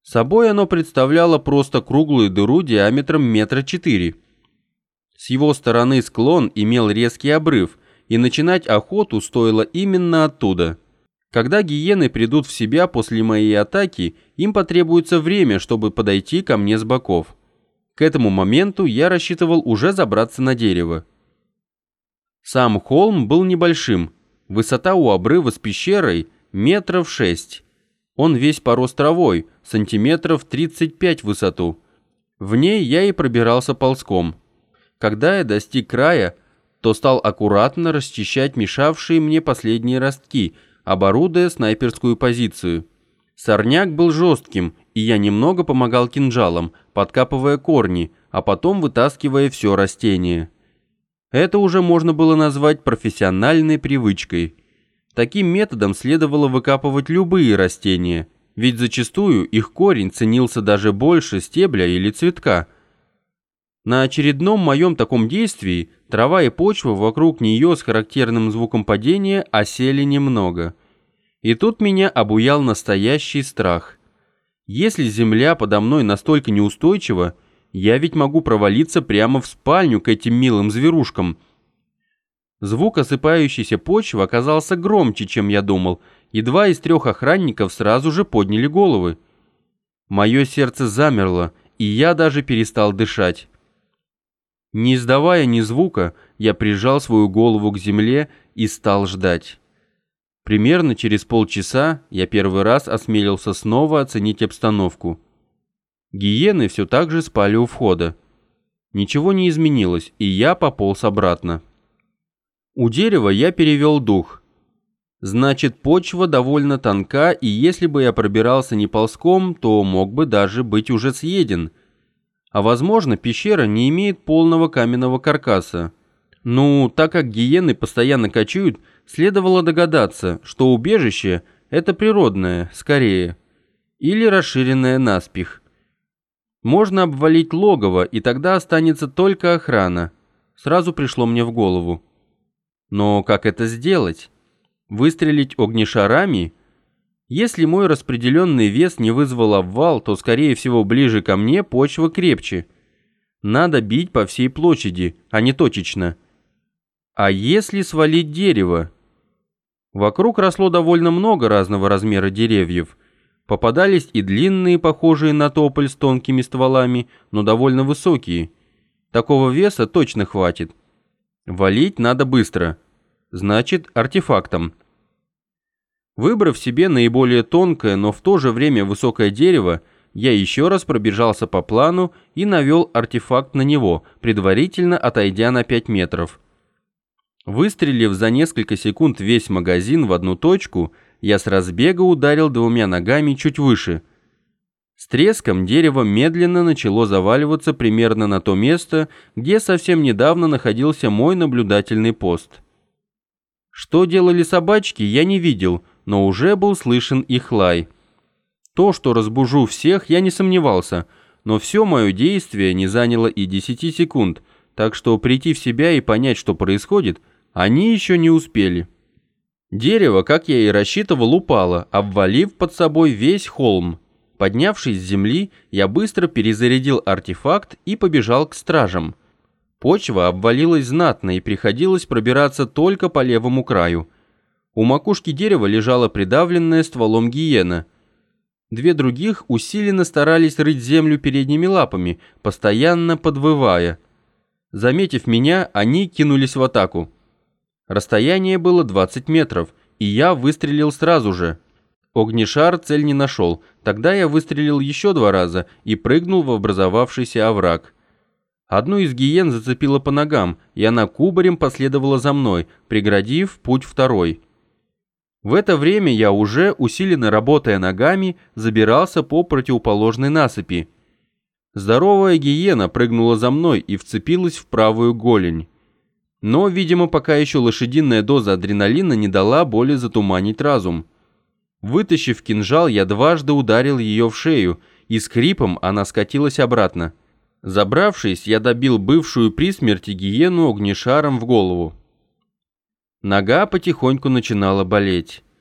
Собой оно представляло просто круглую дыру диаметром 4 метра. С его стороны склон имел резкий обрыв, и начинать охоту стоило именно оттуда. Когда гиены придут в себя после моей атаки, им потребуется время, чтобы подойти ко мне с боков. К этому моменту я рассчитывал уже забраться на дерево. Сам холм был небольшим, высота у обрыва с пещерой 6 метров. Он весь порос травой, сантиметров 35 в высоту. В ней я и пробирался ползком. Когда я достиг края, то стал аккуратно расчищать мешавшие мне последние ростки, оборудуя снайперскую позицию. Сорняк был жестким, и я немного помогал кинжалом, подкапывая корни, а потом вытаскивая все растение. Это уже можно было назвать профессиональной привычкой. Таким методом следовало выкапывать любые растения, ведь зачастую их корень ценился даже больше стебля или цветка. На очередном моем таком действии трава и почва вокруг нее с характерным звуком падения осели немного. И тут меня обуял настоящий страх. Если земля подо мной настолько неустойчива, я ведь могу провалиться прямо в спальню к этим милым зверушкам. Звук осыпающейся почвы оказался громче, чем я думал, и 2 из 3 охранников сразу же подняли головы. Мое сердце замерло, и я даже перестал дышать. Не издавая ни звука, я прижал свою голову к земле и стал ждать. Примерно через полчаса я первый раз осмелился снова оценить обстановку. Гиены все так же спали у входа. Ничего не изменилось, и я пополз обратно. У дерева я перевел дух. Значит, почва довольно тонка, и если бы я пробирался не ползком, то мог бы даже быть уже съеден. А возможно, пещера не имеет полного каменного каркаса. Ну, так как гиены постоянно кочуют, следовало догадаться, что убежище – это природное, скорее, или расширенное наспех. Можно обвалить логово, и тогда останется только охрана. Сразу пришло мне в голову. Но как это сделать? Выстрелить огнешарами? Если мой распределенный вес не вызвал обвал, то, скорее всего, ближе ко мне почва крепче. Надо бить по всей площади, а не точечно. А если свалить дерево? Вокруг росло довольно много разного размера деревьев. Попадались и длинные, похожие на тополь с тонкими стволами, но довольно высокие. Такого веса точно хватит. Валить надо быстро. Значит, артефактом. Выбрав себе наиболее тонкое, но в то же время высокое дерево, я еще раз пробежался по плану и навел артефакт на него, предварительно отойдя на 5 метров. Выстрелив за несколько секунд весь магазин в одну точку, я с разбега ударил 2 ногами чуть выше. С треском дерево медленно начало заваливаться примерно на то место, где совсем недавно находился мой наблюдательный пост. Что делали собачки, я не видел, но уже был слышен их лай. То, что разбужу всех, я не сомневался, но все мое действие не заняло и 10 секунд, так что прийти в себя и понять, что происходит, они еще не успели. Дерево, как я и рассчитывал, упало, обвалив под собой весь холм. Поднявшись с земли, я быстро перезарядил артефакт и побежал к стражам. Почва обвалилась знатно, и приходилось пробираться только по левому краю. У макушки дерева лежала придавленная стволом гиена. 2 других усиленно старались рыть землю передними лапами, постоянно подвывая. Заметив меня, они кинулись в атаку. Расстояние было 20 метров, и я выстрелил сразу же. Огнешар цель не нашел, тогда я выстрелил еще 2 раза и прыгнул в образовавшийся овраг. Одну из гиен зацепило по ногам, и она кубарем последовала за мной, преградив путь второй. В это время я уже, усиленно работая ногами, забирался по противоположной насыпи. Здоровая гиена прыгнула за мной и вцепилась в правую голень. Но, видимо, пока еще лошадиная доза адреналина не дала боли затуманить разум. Вытащив кинжал, я дважды ударил ее в шею, и с хрипом она скатилась обратно. Забравшись, я добил бывшую при смерти гиену огнешаром в голову. Нога потихоньку начинала болеть.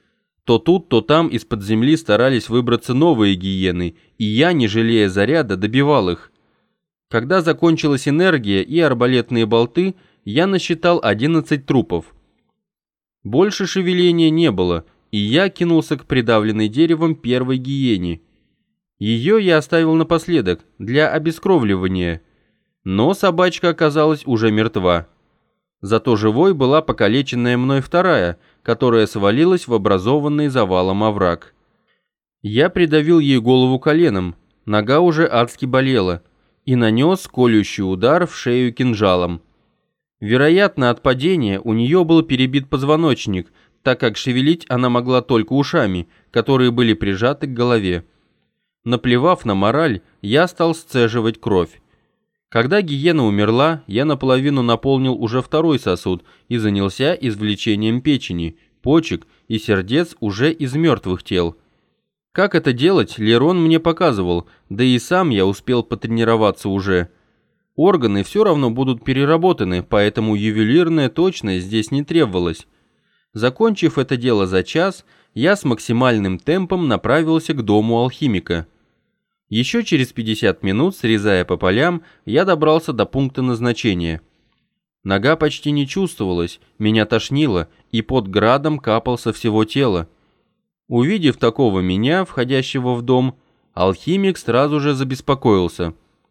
То тут, то там из-под земли старались выбраться новые гиены, и я, не жалея заряда, добивал их. Когда закончилась энергия и арбалетные болты, я насчитал 11 трупов. Больше шевеления не было, и я кинулся к придавленной деревом первой гиене. Ее я оставил напоследок, для обескровливания, но собачка оказалась уже мертва. Зато живой была покалеченная мной вторая, которая свалилась в образованный завалом овраг. Я придавил ей голову коленом, нога уже адски болела, и нанес колющий удар в шею кинжалом. Вероятно, от падения у нее был перебит позвоночник, так как шевелить она могла только ушами, которые были прижаты к голове. Наплевав на мораль, я стал сцеживать кровь. Когда гиена умерла, я наполовину наполнил уже второй сосуд и занялся извлечением печени, почек и сердец уже из мертвых тел. Как это делать, Лерон мне показывал, да и сам я успел потренироваться уже. Органы все равно будут переработаны, поэтому ювелирная точность здесь не требовалась. Закончив это дело за час, я с максимальным темпом направился к дому алхимика. Еще через 50 минут, срезая по полям, я добрался до пункта назначения. Нога почти не чувствовалась, меня тошнило, и под градом капал со всего тела. Увидев такого меня, входящего в дом, алхимик сразу же забеспокоился.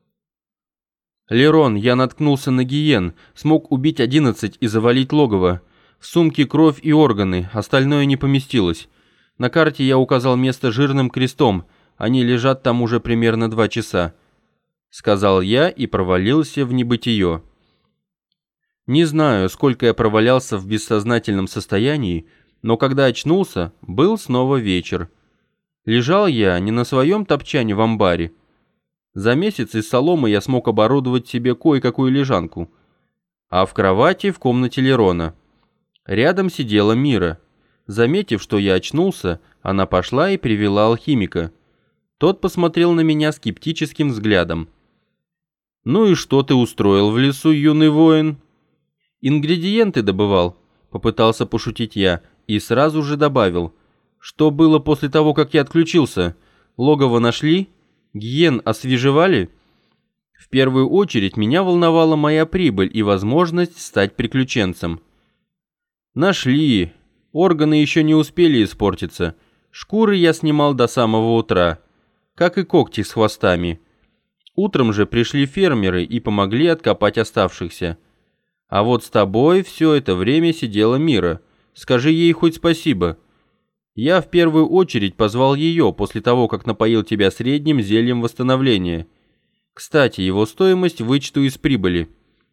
«Лерон, я наткнулся на гиен, смог убить 11 и завалить логово. В сумке кровь и органы, остальное не поместилось. На карте я указал место жирным крестом, они лежат там уже примерно 2 часа», — сказал я и провалился в небытие. Не знаю, сколько я провалялся в бессознательном состоянии, но когда очнулся, был снова вечер. Лежал я не на своем топчане в амбаре. За месяц из соломы я смог оборудовать себе кое-какую лежанку, а в кровати в комнате Лерона. Рядом сидела Мира. Заметив, что я очнулся, она пошла и привела алхимика. Тот посмотрел на меня скептическим взглядом. «Ну и что ты устроил в лесу, юный воин?» «Ингредиенты добывал», — попытался пошутить я, и сразу же добавил. «Что было после того, как я отключился? Логово нашли? Гиен освежевали?» В первую очередь меня волновала моя прибыль и возможность стать приключенцем. «Нашли. Органы еще не успели испортиться. Шкуры я снимал до самого утра, как и когти с хвостами. Утром же пришли фермеры и помогли откопать оставшихся. А вот с тобой все это время сидела Мира. Скажи ей хоть спасибо. Я в первую очередь позвал ее после того, как напоил тебя средним зельем восстановления. Кстати, его стоимость вычту из прибыли».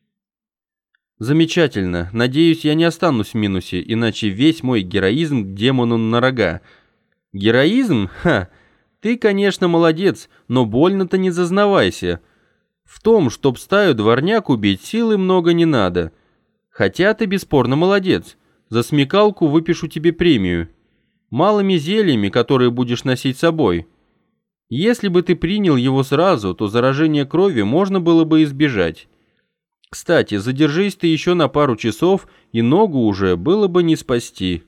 «Замечательно. Надеюсь, я не останусь в минусе, иначе весь мой героизм к демону на рога». «Героизм? Ха! Ты, конечно, молодец, но больно-то не зазнавайся. В том, чтоб стаю дворняк убить, силы много не надо. Хотя ты бесспорно молодец. За смекалку выпишу тебе премию. Малыми зельями, которые будешь носить с собой. Если бы ты принял его сразу, то заражение крови можно было бы избежать. Кстати, задержись ты еще на пару часов, и ногу уже было бы не спасти».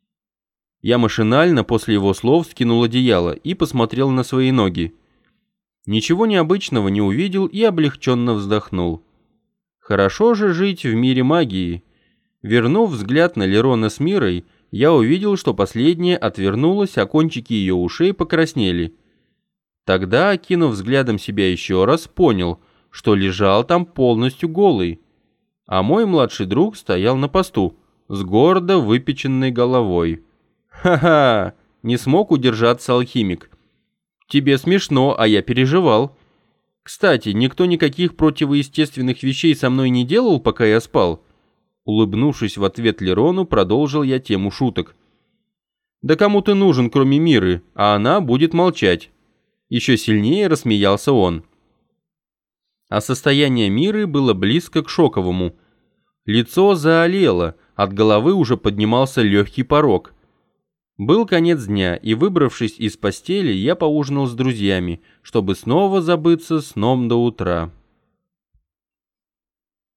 Я машинально после его слов скинул одеяло и посмотрел на свои ноги. Ничего необычного не увидел и облегченно вздохнул. Хорошо же жить в мире магии. Вернув взгляд на Лерона с Мирой, я увидел, что последняя отвернулась, а кончики ее ушей покраснели. Тогда, окинув взглядом себя еще раз, понял, что лежал там полностью голый, а мой младший друг стоял на посту с гордо выпеченной головой. «Ха-ха!» — не смог удержаться алхимик. «Тебе смешно, а я переживал. Кстати, никто никаких противоестественных вещей со мной не делал, пока я спал?» Улыбнувшись в ответ Лерону, продолжил я тему шуток. «Да кому ты нужен, кроме Миры, а она будет молчать?» Еще сильнее рассмеялся он. А состояние Миры было близко к шоковому. Лицо заолело, от головы уже поднимался легкий порог. Был конец дня, и, выбравшись из постели, я поужинал с друзьями, чтобы снова забыться сном до утра.